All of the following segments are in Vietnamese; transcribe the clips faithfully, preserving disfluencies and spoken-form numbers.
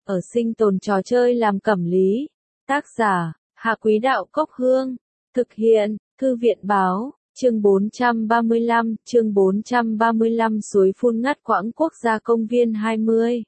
ở sinh tồn trò chơi làm cẩm lý. Tác giả, Hạ Quý Đạo Cốc Hương. Thực hiện, Thư viện Báo, chương bốn trăm ba mươi lăm, chương bốn trăm ba mươi lăm suối phun ngắt quãng quốc gia công viên hai mươi.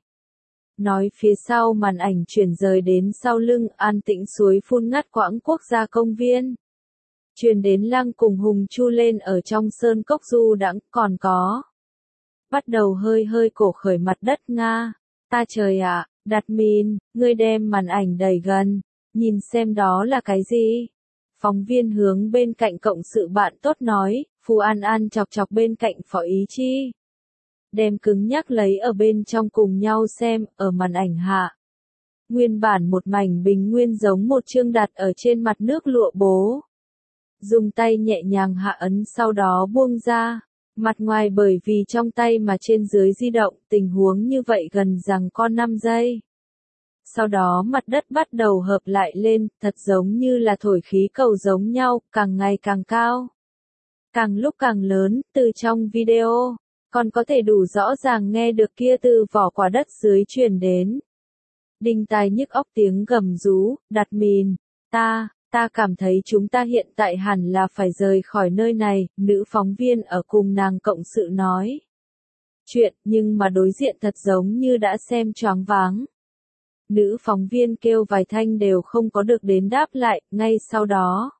Nói phía sau màn ảnh chuyển rời đến sau lưng an tĩnh suối phun ngắt quãng quốc gia công viên. Truyền đến Lăng cùng Hùng chu lên ở trong sơn cốc du đãng, còn có. Bắt đầu hơi hơi cổ khởi mặt đất Nga. Ta trời ạ, Đạt Min, ngươi đem màn ảnh đẩy gần, nhìn xem đó là cái gì? Phóng viên hướng bên cạnh cộng sự bạn tốt nói, Phù An An chọc chọc bên cạnh Phó Ý Chi. Đem cứng nhắc lấy ở bên trong cùng nhau xem, ở màn ảnh hạ. Nguyên bản một mảnh bình nguyên giống một chương đặt ở trên mặt nước lụa bố. Dùng tay nhẹ nhàng hạ ấn sau đó buông ra. Mặt ngoài bởi vì trong tay mà trên dưới di động, tình huống như vậy gần rằng con năm giây. Sau đó mặt đất bắt đầu hợp lại lên, thật giống như là thổi khí cầu giống nhau, càng ngày càng cao. Càng lúc càng lớn, từ trong video, còn có thể đủ rõ ràng nghe được kia từ vỏ quả đất dưới truyền đến. Đinh tai nhức óc tiếng gầm rú, Đạt Min, ta, ta cảm thấy chúng ta hiện tại hẳn là phải rời khỏi nơi này, nữ phóng viên ở cùng nàng cộng sự nói. Chuyện, nhưng mà đối diện thật giống như đã xem choáng váng. Nữ phóng viên kêu vài thanh đều không có được đến đáp lại, ngay sau đó.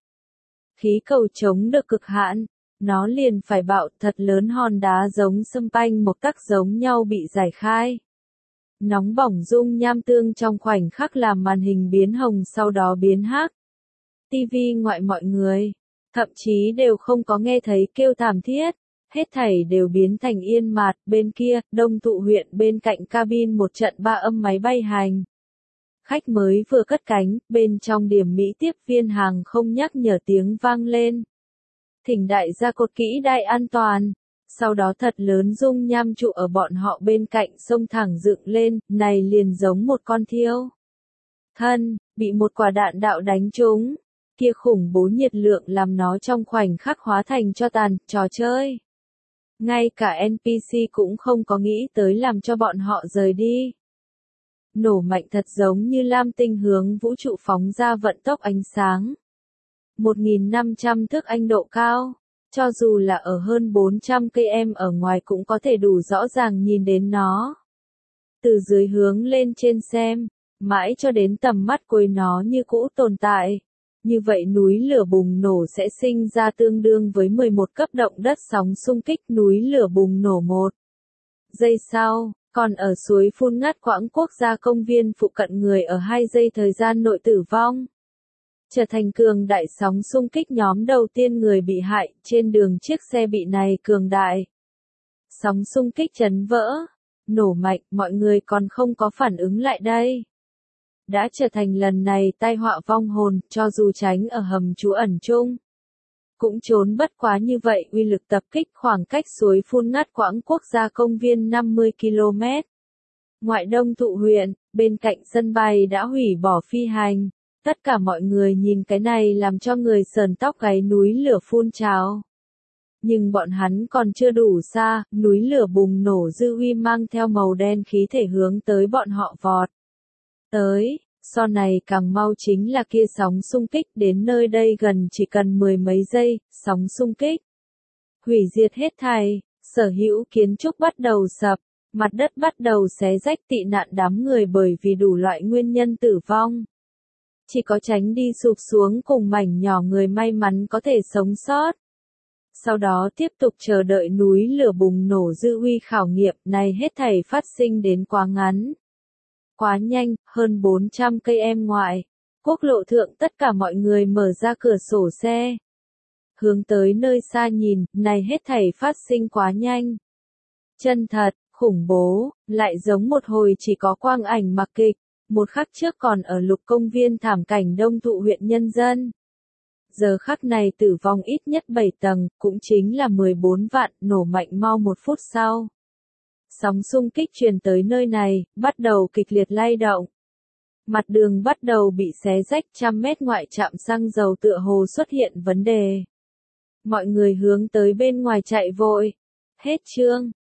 Khí cầu chống được cực hạn, nó liền phải bạo thật lớn hòn đá giống sâm panh một các giống nhau bị giải khai. Nóng bỏng dung nham tương trong khoảnh khắc làm màn hình biến hồng sau đó biến hắc. ti vi ngoại mọi người, thậm chí đều không có nghe thấy kêu thảm thiết. Hết thảy đều biến thành yên mạt, bên kia, Đông Thụ huyện bên cạnh cabin một trận ba âm máy bay hành. Khách mới vừa cất cánh, bên trong điểm Mỹ tiếp viên hàng không nhắc nhở tiếng vang lên. Thỉnh đại gia cột kỹ đai an toàn. Sau đó thật lớn dung nham trụ ở bọn họ bên cạnh sông thẳng dựng lên, này liền giống một con thiêu. Thân, bị một quả đạn đạo đánh trúng. Kia khủng bố nhiệt lượng làm nó trong khoảnh khắc hóa thành cho tàn, trò chơi. Ngay cả en pê xê cũng không có nghĩ tới làm cho bọn họ rời đi. Nổ mạnh thật giống như lam tinh hướng vũ trụ phóng ra vận tốc ánh sáng. một nghìn năm trăm thước anh độ cao, cho dù là ở hơn bốn trăm cây em ở ngoài cũng có thể đủ rõ ràng nhìn đến nó. Từ dưới hướng lên trên xem, mãi cho đến tầm mắt cuối nó như cũ tồn tại. Như vậy núi lửa bùng nổ sẽ sinh ra tương đương với mười một cấp động đất sóng xung kích núi lửa bùng nổ một giây sau, còn ở suối phun ngắt quãng quốc gia công viên phụ cận người ở hai giây thời gian nội tử vong. Trở thành cường đại sóng xung kích nhóm đầu tiên người bị hại trên đường chiếc xe bị này cường đại. Sóng xung kích chấn vỡ, nổ mạnh, mọi người còn không có phản ứng lại đây. Đã trở thành lần này tai họa vong hồn, cho dù tránh ở hầm trú ẩn chung. Cũng trốn bất quá như vậy uy lực tập kích khoảng cách suối phun ngắt quãng quốc gia công viên năm mươi ki lô mét. Ngoại Đông Thụ huyện, bên cạnh sân bay đã hủy bỏ phi hành. Tất cả mọi người nhìn cái này làm cho người sờn tóc gáy núi lửa phun trào. Nhưng bọn hắn còn chưa đủ xa, núi lửa bùng nổ dư uy mang theo màu đen khí thể hướng tới bọn họ vọt. Tới, so này càng mau chính là kia sóng xung kích đến nơi đây gần chỉ cần mười mấy giây, sóng xung kích. Hủy diệt hết thảy, sở hữu kiến trúc bắt đầu sập, mặt đất bắt đầu xé rách tị nạn đám người bởi vì đủ loại nguyên nhân tử vong. Chỉ có tránh đi sụp xuống cùng mảnh nhỏ người may mắn có thể sống sót. Sau đó tiếp tục chờ đợi núi lửa bùng nổ dư uy khảo nghiệm này hết thảy phát sinh đến quá ngắn. Quá nhanh, hơn bốn trăm cây em ngoại. Quốc lộ thượng tất cả mọi người mở ra cửa sổ xe. Hướng tới nơi xa nhìn, này hết thảy phát sinh quá nhanh. Chân thật, khủng bố, lại giống một hồi chỉ có quang ảnh mặc kịch. Một khắc trước còn ở lục công viên thảm cảnh Đông Thụ huyện nhân dân. Giờ khắc này tử vong ít nhất bảy tầng, cũng chính là mười bốn vạn, nổ mạnh mau một phút sau. Sóng xung kích truyền tới nơi này, bắt đầu kịch liệt lay động. Mặt đường bắt đầu bị xé rách trăm mét ngoại trạm xăng dầu tựa hồ xuất hiện vấn đề. Mọi người hướng tới bên ngoài chạy vội. Hết chương.